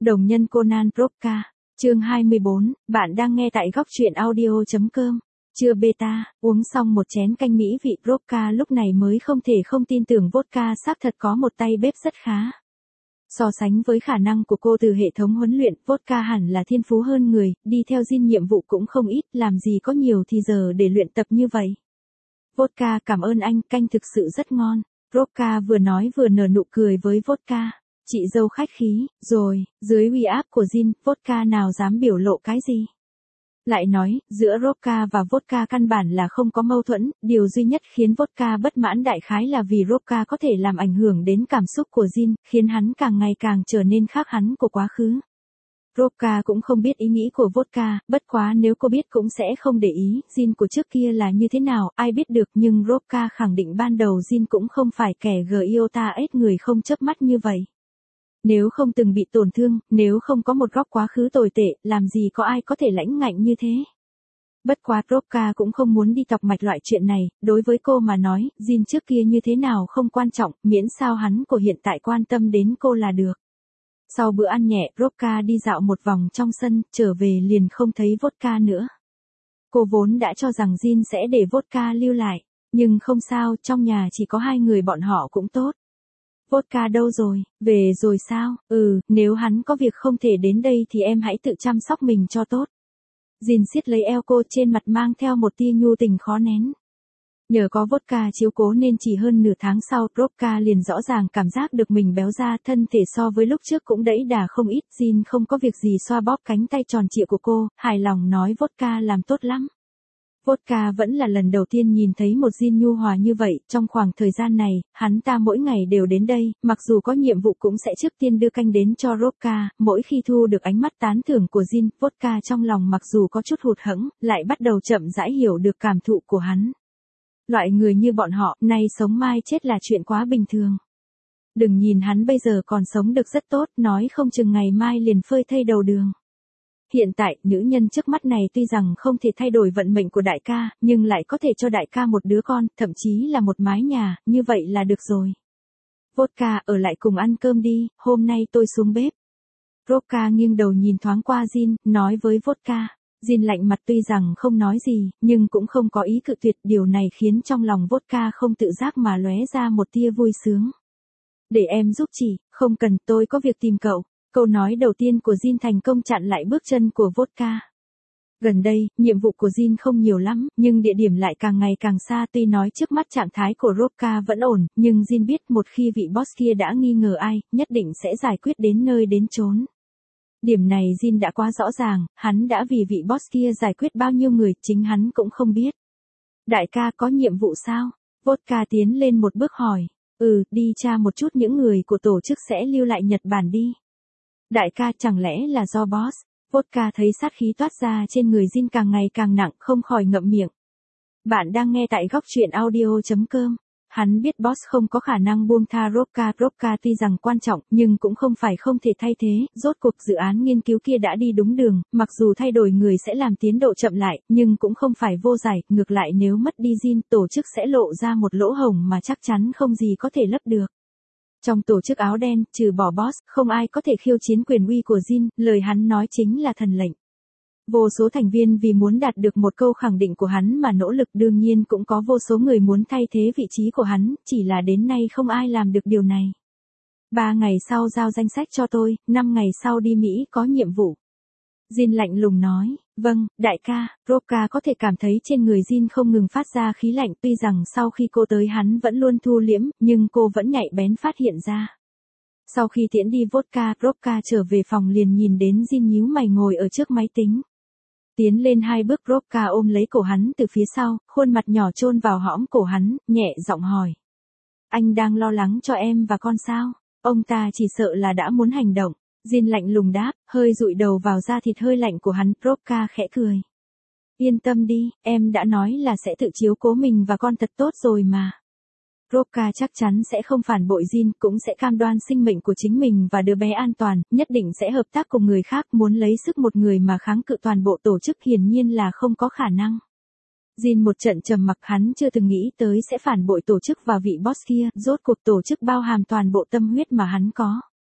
Đồng nhân Conan Brodka, chương 24, bạn đang nghe tại góc truyện audio.com. Chưa beta, uống xong một chén canh mỹ vị Brodka lúc này mới không thể không tin tưởng vodka xác thật có một tay bếp rất khá. So sánh với khả năng của cô từ hệ thống huấn luyện, vodka hẳn là thiên phú hơn người, đi theo Jin nhiệm vụ cũng không ít, làm gì có nhiều thì giờ để luyện tập như vậy. Vodka cảm ơn anh, canh thực sự rất ngon. Brodka vừa nói vừa nở nụ cười với vodka. Chị dâu khách khí, rồi, dưới uy áp của Jin, vodka nào dám biểu lộ cái gì. Lại nói, giữa Brodka và vodka căn bản là không có mâu thuẫn, điều duy nhất khiến vodka bất mãn đại khái là vì Brodka có thể làm ảnh hưởng đến cảm xúc của Jin, khiến hắn càng ngày càng trở nên khác hắn của quá khứ. Brodka cũng không biết ý nghĩ của vodka, bất quá nếu cô biết cũng sẽ không để ý, Jin của trước kia là như thế nào, ai biết được, nhưng Brodka khẳng định ban đầu Jin cũng không phải kẻ Giota ếch người không chớp mắt như vậy. Nếu không từng bị tổn thương, nếu không có một góc quá khứ tồi tệ, làm gì có ai có thể lãnh ngạnh như thế. Bất quá Brodka cũng không muốn đi tọc mạch loại chuyện này, đối với cô mà nói, Jin trước kia như thế nào không quan trọng, miễn sao hắn của hiện tại quan tâm đến cô là được. Sau bữa ăn nhẹ, Brodka đi dạo một vòng trong sân, trở về liền không thấy vodka nữa. Cô vốn đã cho rằng Jin sẽ để vodka lưu lại, nhưng không sao, trong nhà chỉ có hai người bọn họ cũng tốt. Vodka đâu rồi, về rồi sao, nếu hắn có việc không thể đến đây thì em hãy tự chăm sóc mình cho tốt. Jin siết lấy eo cô, trên mặt mang theo một tia nhu tình khó nén. Nhờ có vodka chiếu cố nên chỉ hơn nửa tháng sau, Brodka liền rõ ràng cảm giác được mình béo ra, thân thể so với lúc trước cũng đẫy đà không ít. Jin không có việc gì xoa bóp cánh tay tròn trịa của cô, hài lòng nói vodka làm tốt lắm. Vodka vẫn là lần đầu tiên nhìn thấy một Jin nhu hòa như vậy, trong khoảng thời gian này, hắn ta mỗi ngày đều đến đây, mặc dù có nhiệm vụ cũng sẽ trước tiên đưa canh đến cho Brodka, mỗi khi thu được ánh mắt tán thưởng của Jin, Vodka trong lòng mặc dù có chút hụt hẫng, lại bắt đầu chậm rãi hiểu được cảm thụ của hắn. Loại người như bọn họ, nay sống mai chết là chuyện quá bình thường. Đừng nhìn hắn bây giờ còn sống được rất tốt, nói không chừng ngày mai liền phơi thây đầu đường. Hiện tại, nữ nhân trước mắt này tuy rằng không thể thay đổi vận mệnh của đại ca, nhưng lại có thể cho đại ca một đứa con, thậm chí là một mái nhà, như vậy là được rồi. Vodka, ở lại cùng ăn cơm đi, hôm nay tôi xuống bếp. Brodka nghiêng đầu nhìn thoáng qua Jin, nói với vodka. Jin lạnh mặt tuy rằng không nói gì, nhưng cũng không có ý cự tuyệt, điều này khiến trong lòng vodka không tự giác mà lóe ra một tia vui sướng. Để em giúp chị, không cần, tôi có việc tìm cậu. Câu nói đầu tiên của Jin thành công chặn lại bước chân của vodka. Gần đây, nhiệm vụ của Jin không nhiều lắm, nhưng địa điểm lại càng ngày càng xa, tuy nói trước mắt trạng thái của Brodka vẫn ổn, nhưng Jin biết một khi vị boss kia đã nghi ngờ ai, nhất định sẽ giải quyết đến nơi đến chốn. Điểm này Jin đã quá rõ ràng, hắn đã vì vị boss kia giải quyết bao nhiêu người, chính hắn cũng không biết. Đại ca có nhiệm vụ sao? Vodka tiến lên một bước hỏi. Đi tra một chút những người của tổ chức sẽ lưu lại Nhật Bản đi. Đại ca, chẳng lẽ là do boss? Vodka thấy sát khí toát ra trên người Jin càng ngày càng nặng, không khỏi ngậm miệng. Bạn đang nghe tại góc truyện audio.com. Hắn biết boss không có khả năng buông tha Brodka. Brodka tuy rằng quan trọng, nhưng cũng không phải không thể thay thế, rốt cuộc dự án nghiên cứu kia đã đi đúng đường, mặc dù thay đổi người sẽ làm tiến độ chậm lại, nhưng cũng không phải vô giải, ngược lại nếu mất đi Jin, tổ chức sẽ lộ ra một lỗ hổng mà chắc chắn không gì có thể lấp được. Trong tổ chức áo đen, trừ bỏ boss, không ai có thể khiêu chiến quyền uy của Jin, lời hắn nói chính là thần lệnh. Vô số thành viên vì muốn đạt được một câu khẳng định của hắn mà nỗ lực, đương nhiên cũng có vô số người muốn thay thế vị trí của hắn, chỉ là đến nay không ai làm được điều này. 3 ngày sau giao danh sách cho tôi, 5 ngày sau đi Mỹ có nhiệm vụ. Jin lạnh lùng nói, vâng, đại ca. Brodka có thể cảm thấy trên người Jin không ngừng phát ra khí lạnh, tuy rằng sau khi cô tới hắn vẫn luôn thu liễm, nhưng cô vẫn nhạy bén phát hiện ra. Sau khi tiễn đi vodka, Brodka trở về phòng liền nhìn đến Jin nhíu mày ngồi ở trước máy tính. Tiến lên 2 bước, Brodka ôm lấy cổ hắn từ phía sau, khuôn mặt nhỏ chôn vào hõm cổ hắn, nhẹ giọng hỏi. Anh đang lo lắng cho em và con sao? Ông ta chỉ sợ là đã muốn hành động. Jin lạnh lùng đáp, hơi dụi đầu vào da thịt hơi lạnh của hắn. Brodka khẽ cười. Yên tâm đi, em đã nói là sẽ tự chiếu cố mình và con thật tốt rồi mà. Brodka chắc chắn sẽ không phản bội Jin, cũng sẽ cam đoan sinh mệnh của chính mình và đứa bé an toàn, nhất định sẽ hợp tác cùng người khác, muốn lấy sức một người mà kháng cự toàn bộ tổ chức hiển nhiên là không có khả năng. Jin một trận trầm mặc, hắn chưa từng nghĩ tới sẽ phản bội tổ chức và vị boss kia, rốt cuộc tổ chức bao hàm toàn bộ tâm huyết mà hắn có.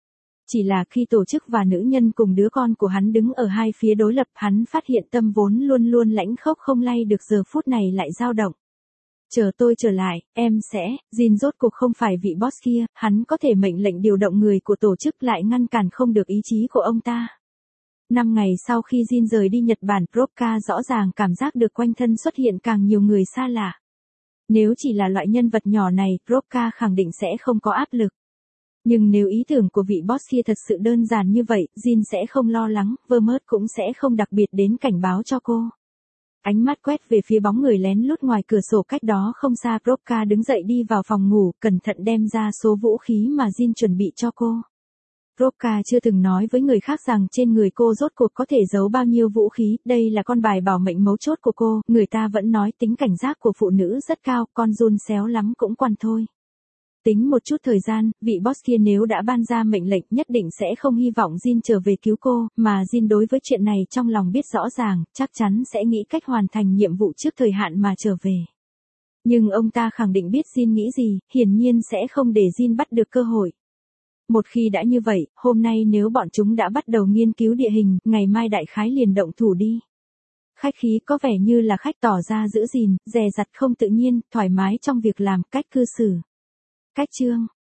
Chỉ là khi tổ chức và nữ nhân cùng đứa con của hắn đứng ở hai phía đối lập, hắn phát hiện tâm vốn luôn luôn lãnh khốc không lay được giờ phút này lại dao động. Chờ tôi trở lại, em sẽ, Jin rốt cuộc không phải vị boss kia, hắn có thể mệnh lệnh điều động người của tổ chức lại ngăn cản không được ý chí của ông ta. 5 ngày sau khi Jin rời đi Nhật Bản, Robka rõ ràng cảm giác được quanh thân xuất hiện càng nhiều người xa lạ. Nếu chỉ là loại nhân vật nhỏ này, Robka khẳng định sẽ không có áp lực. Nhưng nếu ý tưởng của vị boss kia thật sự đơn giản như vậy, Jin sẽ không lo lắng, Vermont cũng sẽ không đặc biệt đến cảnh báo cho cô. Ánh mắt quét về phía bóng người lén lút ngoài cửa sổ cách đó không xa, Robka đứng dậy đi vào phòng ngủ, cẩn thận đem ra số vũ khí mà Jin chuẩn bị cho cô. Robka chưa từng nói với người khác rằng trên người cô rốt cuộc có thể giấu bao nhiêu vũ khí, đây là con bài bảo mệnh mấu chốt của cô, người ta vẫn nói tính cảnh giác của phụ nữ rất cao, con giun xéo lắm cũng quan thôi. Tính một chút thời gian, vị boss kia nếu đã ban ra mệnh lệnh nhất định sẽ không hy vọng Jin trở về cứu cô, mà Jin đối với chuyện này trong lòng biết rõ ràng, chắc chắn sẽ nghĩ cách hoàn thành nhiệm vụ trước thời hạn mà trở về. Nhưng ông ta khẳng định biết Jin nghĩ gì, hiển nhiên sẽ không để Jin bắt được cơ hội. Một khi đã như vậy, hôm nay nếu bọn chúng đã bắt đầu nghiên cứu địa hình, ngày mai đại khái liền động thủ đi. Khách khí có vẻ như là khách tỏ ra giữ gìn, dè dặt không tự nhiên, thoải mái trong việc làm, cách cư xử. Cách chương